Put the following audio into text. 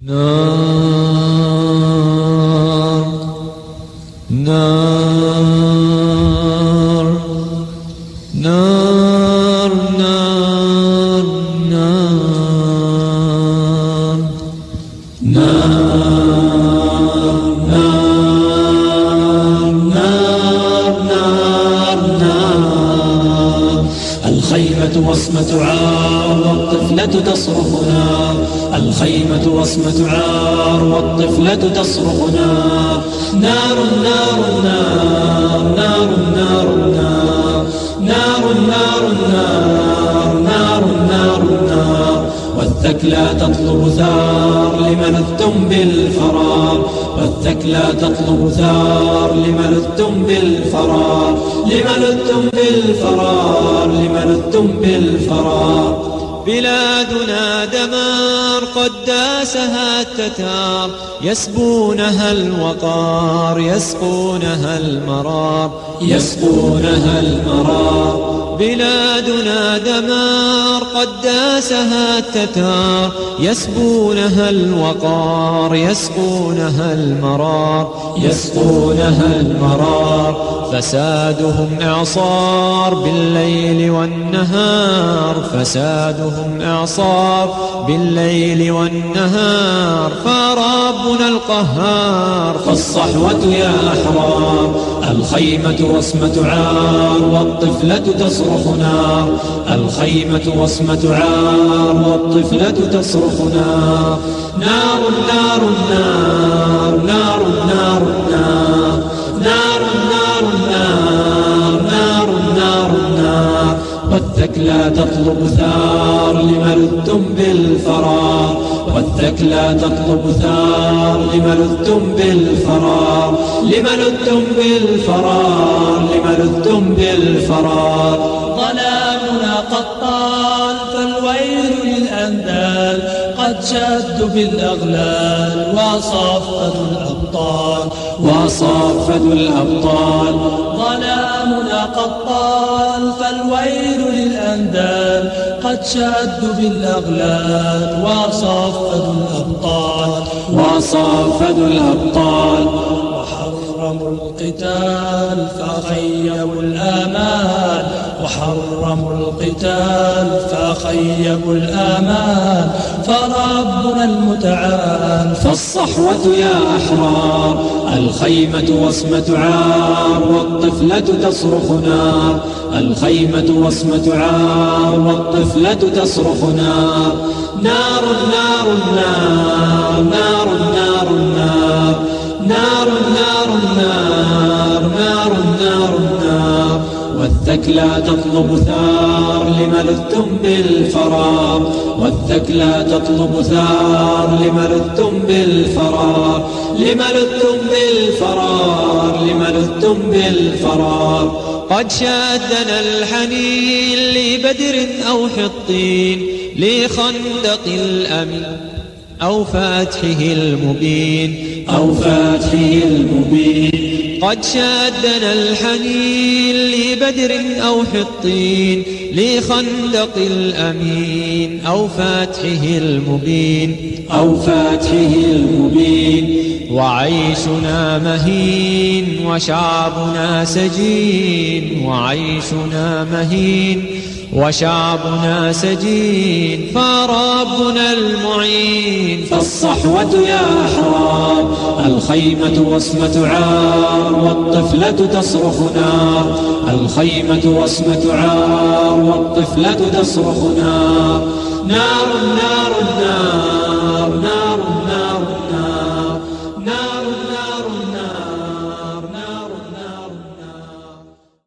نار نار نار نار نار نار نار. الخيمة وصمة عار والطفلة تصرخ نار. الخيمة وصمة عار والطفلة تصرخ نار. نار نار نار نار نار نار نار نار نار نار نار. والثكلى تطلب ثار لملذتم بالفرار. والثكلى تطلب ثار لملذتم بالفرار. لملذتم بالفرار. لملذتم بالفرار. بلادنا دمار قد داسها التتار. يسبونها الوقار يسقونها المرار. يسقونها المرار. بلادنا دمار قد داسها التتار. يسبونها الوقار يسقونها المرار. يسقونها المرار. فسادهم إعصار بالليل والنهار. فسادهم إعصار بالليل والنهار. فربنا القهار فالصحوة يا أحرار. الخيمة وصمة عار والطفلة تصرخ نار. الخيمة وصمة عار والطفلة تصرخ نار. نار نار نار نار نار نار نار نار نار نار نار. والثكلى تطلب ثار لملذتم بالفرار. والثكلى تطلب ثار لملذتم بالفرار. لملذتم بالفرار. لملذتم بالفرار. ظلامنا قد طال فالويل للأندال. قد شدوا بالأغلال وصفدوا الأبطال. وصفدوا الأبطال. ظلامنا قد طال فالويل للأندال. قد شدوا بالأغلال وصفدوا الأبطال. وصفدوا الأبطال. وحرموا القتال فخيبوا الآمال. وحرموا القتال فخيبوا الآمال. فربنا المتعال فالصحوة يا أحرار. الخيمة وصمة عار والطفلة تصرخ نار. الخيمة وصمة عار والطفلة تصرخ نار. نار نار نار نار نار نار نار نار نار نار نار نار. والثكلى تطلب ثار لملذتم بالفرار. والثكلى تطلب ثار لملذتم بالفرار. لملذتم بالفرار. لملذتم بالفرار. قد شادنا الحنين لبدر أو حطين. لخندق الأمين أو فاتحه المبين. أو فاتحه المبين. قد شادنا الحنين لبدر أو حطين. لخندق الأمين أو فاتحه المبين. أو فاتحه المبين. وعيشنا مهين وشعبنا سجين. وعيشنا مهين وشعبنا سجين. فربنا المعين فالصحوة يا أحرار. الخيمة وصمة عار والطفلة تصرخ نار. الخيمة وصمة عار والطفلة تصرخ نار. نار نار نار